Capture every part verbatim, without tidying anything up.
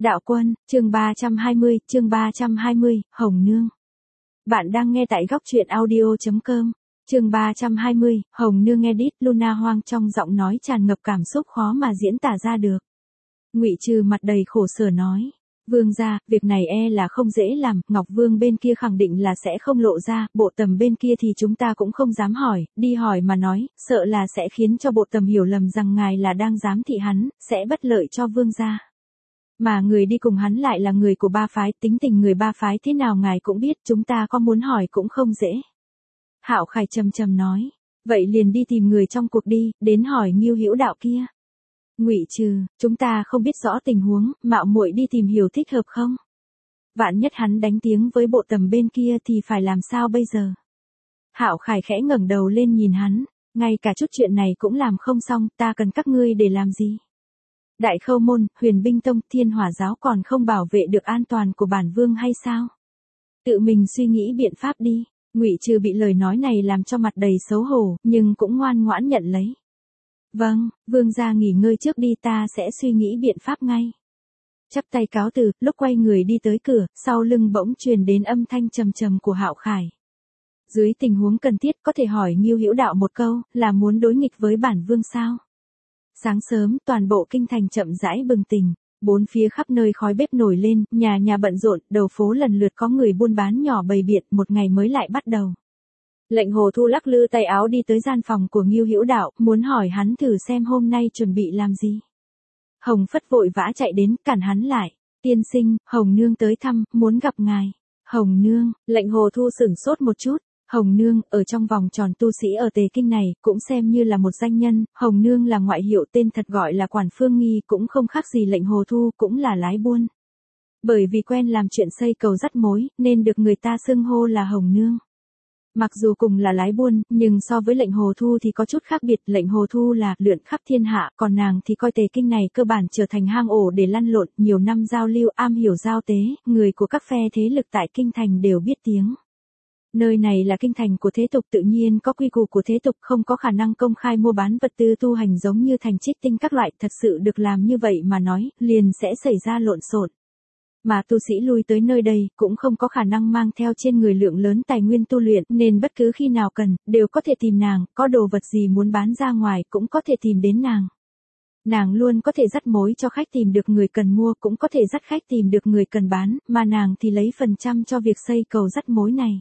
Đạo Quân, chương ba trăm hai mươi, chương ba trăm hai mươi, Hồng Nương. Bạn đang nghe tại góc truyện audio chấm com. Chương ba trăm hai mươi, Hồng Nương edit. Luna Hoang trong giọng nói tràn ngập cảm xúc khó mà diễn tả ra được. Ngụy Trừ mặt đầy khổ sở nói, Vương gia, việc này e là không dễ làm, Ngọc Vương bên kia khẳng định là sẽ không lộ ra, bộ tầm bên kia thì chúng ta cũng không dám hỏi, đi hỏi mà nói, sợ là sẽ khiến cho bộ tầm hiểu lầm rằng ngài là đang giám thị hắn, sẽ bất lợi cho Vương gia. Mà người đi cùng hắn lại là người của ba phái, tính tình người ba phái thế nào ngài cũng biết, chúng ta có muốn hỏi cũng không dễ. Hạo Khải trầm trầm nói, vậy liền đi tìm người trong cuộc đi, đến hỏi Ngưu Hữu Đạo kia. Ngụy Trừ, chúng ta không biết rõ tình huống, mạo muội đi tìm hiểu thích hợp không? Vạn nhất hắn đánh tiếng với bộ tầm bên kia thì phải làm sao bây giờ? Hạo Khải khẽ ngẩng đầu lên nhìn hắn, ngay cả chút chuyện này cũng làm không xong, ta cần các ngươi để làm gì? Đại Khâu môn, Huyền Binh tông, Thiên Hỏa giáo còn không bảo vệ được an toàn của bản vương hay sao? Tự mình suy nghĩ biện pháp đi. Ngụy Trừ bị lời nói này làm cho mặt đầy xấu hổ, nhưng cũng ngoan ngoãn nhận lấy. Vâng, vương gia nghỉ ngơi trước đi, ta sẽ suy nghĩ biện pháp ngay. Chắp tay cáo từ, lúc quay người đi tới cửa, sau lưng bỗng truyền đến âm thanh trầm trầm của Hạo Khải. Dưới tình huống cần thiết có thể hỏi Ngưu Hữu Đạo một câu, là muốn đối nghịch với bản vương sao? Sáng sớm, toàn bộ kinh thành chậm rãi bừng tỉnh, bốn phía khắp nơi khói bếp nổi lên, nhà nhà bận rộn, đầu phố lần lượt có người buôn bán nhỏ bày biện, một ngày mới lại bắt đầu. Lệnh Hồ Thu lắc lư tay áo đi tới gian phòng của Ngưu Hữu Đạo, muốn hỏi hắn thử xem hôm nay chuẩn bị làm gì. Hồng Phất vội vã chạy đến, cản hắn lại. Tiên sinh, Hồng Nương tới thăm, muốn gặp ngài. Hồng Nương, Lệnh Hồ Thu sửng sốt một chút. Hồng Nương, ở trong vòng tròn tu sĩ ở Tề Kinh này, cũng xem như là một danh nhân, Hồng Nương là ngoại hiệu, tên thật gọi là Quản Phương Nghi, cũng không khác gì Lệnh Hồ Thu, cũng là lái buôn. Bởi vì quen làm chuyện xây cầu dắt mối, nên được người ta xưng hô là Hồng Nương. Mặc dù cùng là lái buôn, nhưng so với Lệnh Hồ Thu thì có chút khác biệt, Lệnh Hồ Thu là lượn khắp thiên hạ, còn nàng thì coi Tề Kinh này cơ bản trở thành hang ổ để lăn lộn, nhiều năm giao lưu, am hiểu giao tế, người của các phe thế lực tại Kinh Thành đều biết tiếng. Nơi này là kinh thành của thế tục, tự nhiên có quy củ của thế tục, không có khả năng công khai mua bán vật tư tu hành giống như thành trích tinh các loại, thật sự được làm như vậy mà nói, liền sẽ xảy ra lộn xộn. Mà tu sĩ lui tới nơi đây, cũng không có khả năng mang theo trên người lượng lớn tài nguyên tu luyện, nên bất cứ khi nào cần, đều có thể tìm nàng, có đồ vật gì muốn bán ra ngoài, cũng có thể tìm đến nàng. Nàng luôn có thể dắt mối cho khách tìm được người cần mua, cũng có thể dắt khách tìm được người cần bán, mà nàng thì lấy phần trăm cho việc xây cầu dắt mối này.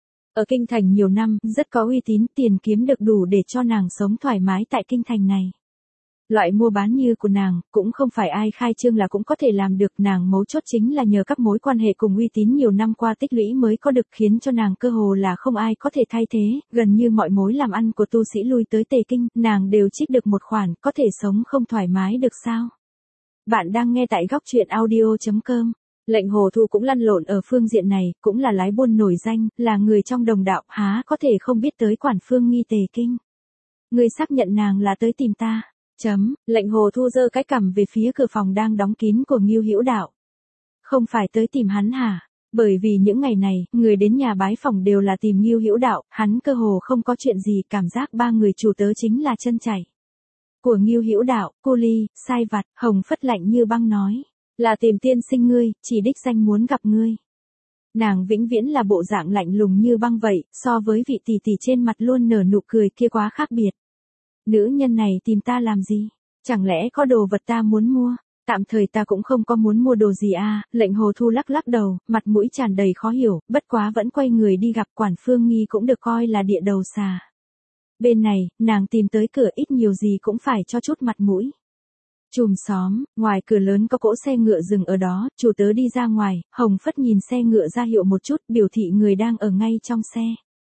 Ở Kinh Thành nhiều năm, rất có uy tín, tiền kiếm được đủ để cho nàng sống thoải mái tại Kinh Thành này. Loại mua bán như của nàng, cũng không phải ai khai trương là cũng có thể làm được, nàng mấu chốt chính là nhờ các mối quan hệ cùng uy tín nhiều năm qua tích lũy mới có được, khiến cho nàng cơ hồ là không ai có thể thay thế, gần như mọi mối làm ăn của tu sĩ lui tới Tề Kinh, nàng đều trích được một khoản, có thể sống không thoải mái được sao? Bạn đang nghe tại góc truyện audio chấm com. Lệnh Hồ Thu cũng lăn lộn ở phương diện này, cũng là lái buôn nổi danh, là người trong đồng đạo, há có thể không biết tới Quản Phương Nghi Tề Kinh. Ngươi xác nhận nàng là tới tìm ta. Chấm, Lệnh Hồ Thu giơ cái cằm về phía cửa phòng đang đóng kín của Ngưu Hữu Đạo. Không phải tới tìm hắn hả? Bởi vì những ngày này, người đến nhà bái phòng đều là tìm Ngưu Hữu Đạo, hắn cơ hồ không có chuyện gì, cảm giác ba người chủ tớ chính là chân chảy. Của Ngưu Hữu Đạo, cô ly, sai vặt, Hồng Phất lạnh như băng nói. Là tìm tiên sinh ngươi, chỉ đích danh muốn gặp ngươi. Nàng vĩnh viễn là bộ dạng lạnh lùng như băng vậy, so với vị tỷ tỷ trên mặt luôn nở nụ cười kia quá khác biệt. Nữ nhân này tìm ta làm gì? Chẳng lẽ có đồ vật ta muốn mua? Tạm thời ta cũng không có muốn mua đồ gì à, Lệnh Hồ Thu lắc lắc đầu, mặt mũi tràn đầy khó hiểu, bất quá vẫn quay người đi gặp Quản Phương Nghi cũng được coi là địa đầu xà. Bên này, nàng tìm tới cửa ít nhiều gì cũng phải cho chút mặt mũi. Chùm xóm, ngoài cửa lớn có cỗ xe ngựa dừng ở đó, chủ tớ đi ra ngoài, Hồng Phất nhìn xe ngựa ra hiệu một chút, biểu thị người đang ở ngay trong xe.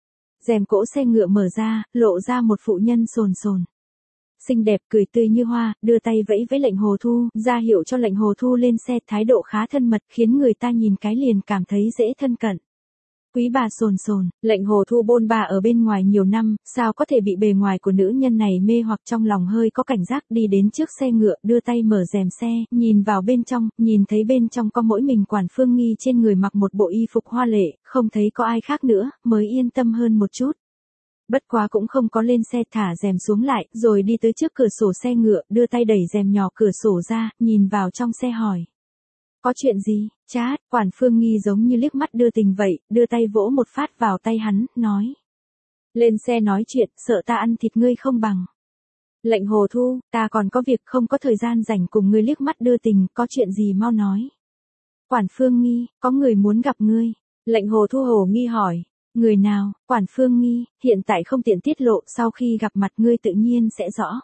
Rèm cỗ xe ngựa mở ra, lộ ra một phụ nhân sồn sồn. Xinh đẹp, cười tươi như hoa, đưa tay vẫy với Lệnh Hồ Thu, ra hiệu cho Lệnh Hồ Thu lên xe, thái độ khá thân mật, khiến người ta nhìn cái liền cảm thấy dễ thân cận. Quý bà sồn sồn, Lệnh Hồ Thu bôn ba ở bên ngoài nhiều năm, sao có thể bị bề ngoài của nữ nhân này mê hoặc, trong lòng hơi có cảnh giác, đi đến trước xe ngựa, đưa tay mở rèm xe, nhìn vào bên trong, nhìn thấy bên trong có mỗi mình Quản Phương Nghi trên người mặc một bộ y phục hoa lệ, không thấy có ai khác nữa, mới yên tâm hơn một chút. Bất quá cũng không có lên xe, thả rèm xuống lại, rồi đi tới trước cửa sổ xe ngựa, đưa tay đẩy rèm nhỏ cửa sổ ra, nhìn vào trong xe hỏi. Có chuyện gì, Chát? Quản Phương Nghi giống như liếc mắt đưa tình vậy, đưa tay vỗ một phát vào tay hắn, nói. Lên xe nói chuyện, sợ ta ăn thịt ngươi không bằng. Lệnh Hồ Thu, ta còn có việc không có thời gian rảnh cùng ngươi. Liếc mắt đưa tình, có chuyện gì mau nói. Quản Phương Nghi, có người muốn gặp ngươi. Lệnh Hồ Thu hồ nghi hỏi. Người nào? Quản Phương Nghi, hiện tại không tiện tiết lộ, sau khi gặp mặt ngươi tự nhiên sẽ rõ.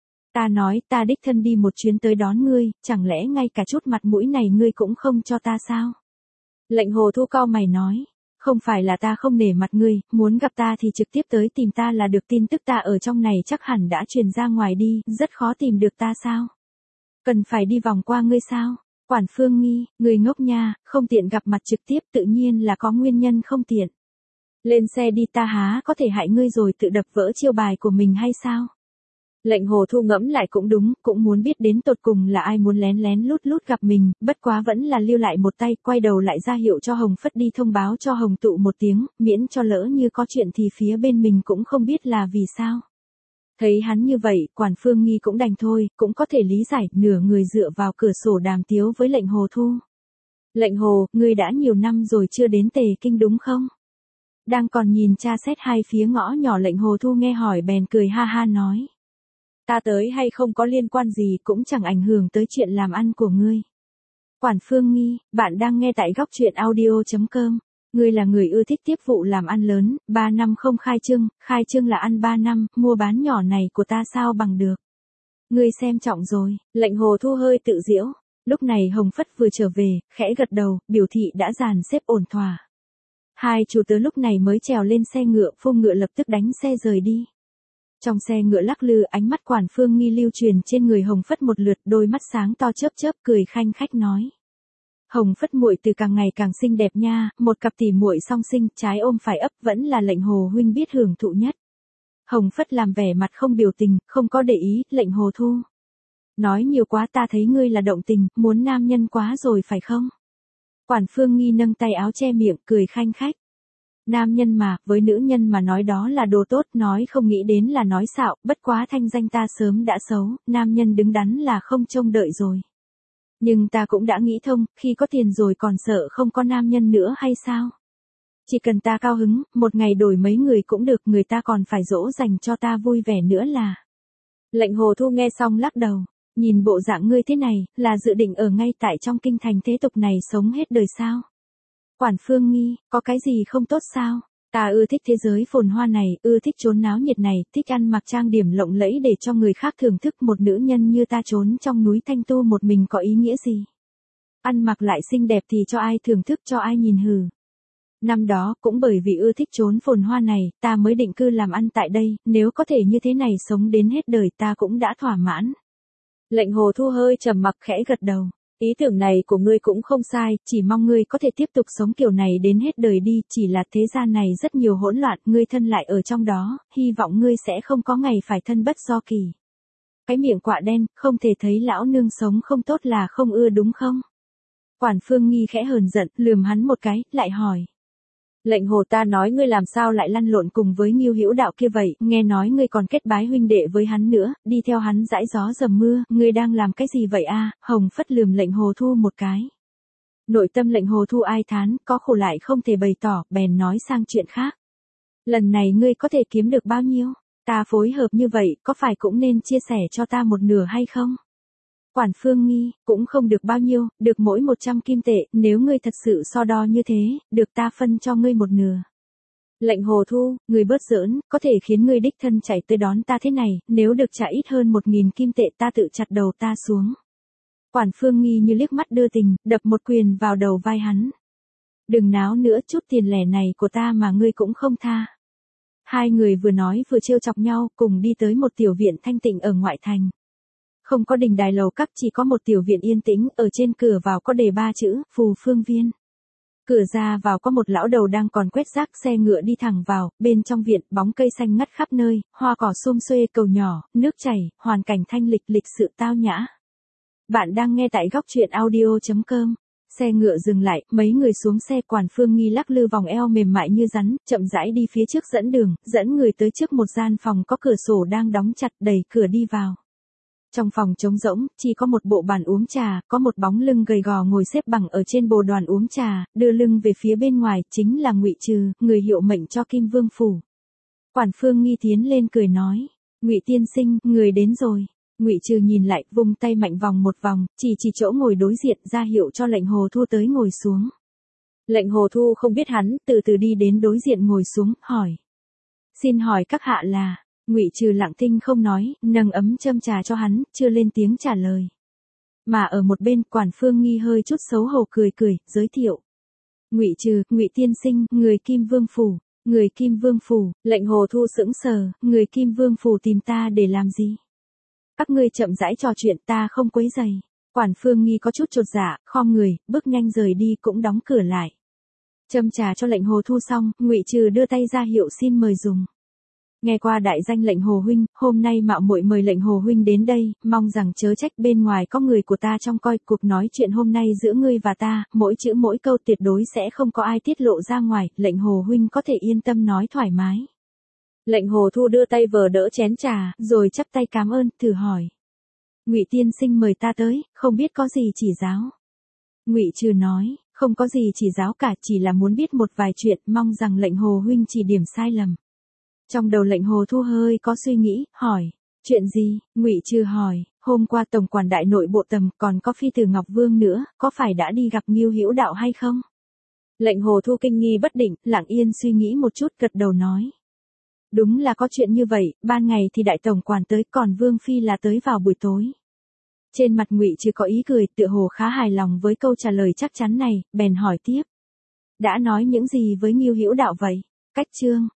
Ta nói, ta đích thân đi một chuyến tới đón ngươi, chẳng lẽ ngay cả chút mặt mũi này ngươi cũng không cho ta sao? Lệnh Hồ Thu cau mày nói. Không phải là ta không nể mặt ngươi, muốn gặp ta thì trực tiếp tới tìm ta là được. Tin tức ta ở trong này chắc hẳn đã truyền ra ngoài đi, rất khó tìm được ta sao? Cần phải đi vòng qua ngươi sao? Quản Phương Nghi, người ngốc nha, không tiện gặp mặt trực tiếp tự nhiên là có nguyên nhân không tiện. Lên xe đi, ta há có thể hại ngươi rồi tự đập vỡ chiêu bài của mình hay sao? Lệnh Hồ Thu ngẫm lại cũng đúng, cũng muốn biết đến tột cùng là ai muốn lén lén lút lút gặp mình, bất quá vẫn là lưu lại một tay, quay đầu lại ra hiệu cho Hồng Phất đi thông báo cho Hồng Tụ một tiếng, miễn cho lỡ như có chuyện thì phía bên mình cũng không biết là vì sao. Thấy hắn như vậy, Quản Phương Nghi cũng đành thôi, cũng có thể lý giải, nửa người dựa vào cửa sổ đàm tiếu với Lệnh Hồ Thu. Lệnh Hồ, ngươi đã nhiều năm rồi chưa đến Tề Kinh đúng không? Đang còn nhìn tra xét hai phía ngõ nhỏ. Lệnh Hồ Thu nghe hỏi bèn cười ha ha nói. Ta tới hay không có liên quan gì, cũng chẳng ảnh hưởng tới chuyện làm ăn của ngươi. Quản Phương Nghi, bạn đang nghe tại góc truyện audio chấm com. Ngươi là người ưa thích tiếp vụ làm ăn lớn, ba năm không khai trương, khai trương là ăn ba năm, mua bán nhỏ này của ta sao bằng được. Ngươi xem trọng rồi. Lệnh Hồ Thu hơi tự giễu. Lúc này Hồng Phất vừa trở về, khẽ gật đầu, biểu thị đã dàn xếp ổn thỏa. Hai chủ tớ lúc này mới trèo lên xe ngựa, phô ngựa lập tức đánh xe rời đi. Trong xe ngựa lắc lư, ánh mắt Quản Phương Nghi lưu truyền trên người Hồng Phất một lượt, đôi mắt sáng to chớp chớp, cười khanh khách nói. Hồng Phất muội từ càng ngày càng xinh đẹp nha, một cặp tỉ muội song sinh, trái ôm phải ấp, vẫn là Lệnh Hồ huynh biết hưởng thụ nhất. Hồng Phất làm vẻ mặt không biểu tình, không có để ý. Lệnh Hồ Thu. Nói nhiều quá, ta thấy ngươi là động tình, muốn nam nhân quá rồi phải không? Quản Phương Nghi nâng tay áo che miệng, cười khanh khách. Nam nhân mà, với nữ nhân mà nói đó là đồ tốt, nói không nghĩ đến là nói xạo, bất quá thanh danh ta sớm đã xấu, nam nhân đứng đắn là không trông đợi rồi. Nhưng ta cũng đã nghĩ thông, khi có tiền rồi còn sợ không có nam nhân nữa hay sao? Chỉ cần ta cao hứng, một ngày đổi mấy người cũng được, người ta còn phải dỗ dành cho ta vui vẻ nữa là. Lệnh Hồ Thu nghe xong lắc đầu, nhìn bộ dạng ngươi thế này, là dự định ở ngay tại trong kinh thành thế tục này sống hết đời sao? Quản Phương Nghi, có cái gì không tốt sao? Ta ưa thích thế giới phồn hoa này, ưa thích chốn náo nhiệt này, thích ăn mặc trang điểm lộng lẫy để cho người khác thưởng thức. Một nữ nhân như ta trốn trong núi Thanh Tu một mình có ý nghĩa gì? Ăn mặc lại xinh đẹp thì cho ai thưởng thức, cho ai nhìn hừ. Năm đó, cũng bởi vì ưa thích chốn phồn hoa này, ta mới định cư làm ăn tại đây, nếu có thể như thế này sống đến hết đời ta cũng đã thỏa mãn. Lệnh Hồ Thu hơi trầm mặc khẽ gật đầu. Ý tưởng này của ngươi cũng không sai, chỉ mong ngươi có thể tiếp tục sống kiểu này đến hết đời đi, chỉ là thế gian này rất nhiều hỗn loạn, ngươi thân lại ở trong đó, hy vọng ngươi sẽ không có ngày phải thân bất do kỳ. Cái miệng quạ đen, không thể thấy lão nương sống không tốt là không ưa đúng không? Quản Phương Nghi khẽ hờn giận, lườm hắn một cái, lại hỏi. Lệnh Hồ, ta nói ngươi làm sao lại lăn lộn cùng với Ngưu Hữu Đạo kia vậy, nghe nói ngươi còn kết bái huynh đệ với hắn nữa, đi theo hắn dãi gió dầm mưa, ngươi đang làm cái gì vậy a? Hồng Phất lườm Lệnh Hồ Thu một cái. Nội tâm Lệnh Hồ Thu ai thán, có khổ lại không thể bày tỏ, bèn nói sang chuyện khác. Lần này ngươi có thể kiếm được bao nhiêu? Ta phối hợp như vậy, có phải cũng nên chia sẻ cho ta một nửa hay không? Quản Phương Nghi, cũng không được bao nhiêu, được mỗi một trăm kim tệ, nếu ngươi thật sự so đo như thế, được ta phân cho ngươi một nửa. Lệnh Hồ Thu, ngươi bớt giỡn, có thể khiến ngươi đích thân chạy tới đón ta thế này, nếu được trả ít hơn một nghìn kim tệ ta tự chặt đầu ta xuống. Quản Phương Nghi như liếc mắt đưa tình, đập một quyền vào đầu vai hắn. Đừng náo nữa, chút tiền lẻ này của ta mà ngươi cũng không tha. Hai người vừa nói vừa trêu chọc nhau, cùng đi tới một tiểu viện thanh tịnh ở ngoại thành. Không có đình đài lầu các, chỉ có một tiểu viện yên tĩnh, ở trên cửa vào có đề ba chữ, Phù Phương Viên. Cửa ra vào có một lão đầu đang còn quét rác, xe ngựa đi thẳng vào, bên trong viện, bóng cây xanh ngắt khắp nơi, hoa cỏ sum xuê, cầu nhỏ, nước chảy, hoàn cảnh thanh lịch, lịch sự tao nhã. Bạn đang nghe tại góc truyện audio chấm com. Xe ngựa dừng lại, mấy người xuống xe. Quản Phương Nghi lắc lư vòng eo mềm mại như rắn, chậm rãi đi phía trước dẫn đường, dẫn người tới trước một gian phòng có cửa sổ đang đóng chặt, đẩy cửa đi vào. Trong phòng trống rỗng, chỉ có một bộ bàn uống trà, có một bóng lưng gầy gò ngồi xếp bằng ở trên bồ đoàn uống trà, đưa lưng về phía bên ngoài, chính là Ngụy Trừ, người hiệu mệnh cho Kim Vương phủ. Quản Phương Nghi tiến lên cười nói, Ngụy tiên sinh, người đến rồi. Ngụy Trừ nhìn lại, vung tay mạnh vòng một vòng, chỉ chỉ chỗ ngồi đối diện, ra hiệu cho Lệnh Hồ Thu tới ngồi xuống. Lệnh Hồ Thu không biết hắn, từ từ đi đến đối diện ngồi xuống, hỏi. Xin hỏi các hạ là, Ngụy Trừ lặng thinh không nói, nâng ấm châm trà cho hắn, chưa lên tiếng trả lời. Mà ở một bên, Quản Phương Nghi hơi chút xấu hổ cười cười, giới thiệu. Ngụy Trừ, Ngụy tiên sinh, người Kim Vương phủ, người Kim Vương phủ. Lệnh Hồ Thu sững sờ, người Kim Vương phủ tìm ta để làm gì? Các ngươi chậm rãi trò chuyện, ta không quấy rầy. Quản Phương Nghi có chút chột dạ, khom người, bước nhanh rời đi, cũng đóng cửa lại. Châm trà cho Lệnh Hồ Thu xong, Ngụy Trừ đưa tay ra hiệu xin mời dùng. Nghe qua đại danh Lệnh Hồ huynh, hôm nay mạo muội mời Lệnh Hồ huynh đến đây, mong rằng chớ trách, bên ngoài có người của ta trong coi, cuộc nói chuyện hôm nay giữa ngươi và ta, mỗi chữ mỗi câu tuyệt đối sẽ không có ai tiết lộ ra ngoài, Lệnh Hồ huynh có thể yên tâm nói thoải mái. Lệnh Hồ Thu đưa tay vờ đỡ chén trà, rồi chắp tay cảm ơn, thử hỏi. Ngụy tiên sinh mời ta tới, không biết có gì chỉ giáo. Ngụy Trừ nói, không có gì chỉ giáo cả, chỉ là muốn biết một vài chuyện, mong rằng Lệnh Hồ huynh chỉ điểm sai lầm. Trong đầu Lệnh Hồ Thu hơi có suy nghĩ, hỏi, chuyện gì? Ngụy Trừ hỏi, hôm qua tổng quản đại nội bộ tầm, còn có phi tử Ngọc Vương nữa, có phải đã đi gặp Ngưu Hữu Đạo hay không? Lệnh Hồ Thu kinh nghi bất định, lặng yên suy nghĩ một chút, gật đầu nói. Đúng là có chuyện như vậy, ban ngày thì đại tổng quản tới, còn Vương phi là tới vào buổi tối. Trên mặt Ngụy Trừ có ý cười, tựa hồ khá hài lòng với câu trả lời chắc chắn này, bèn hỏi tiếp. Đã nói những gì với Ngưu Hữu Đạo vậy? Cách chương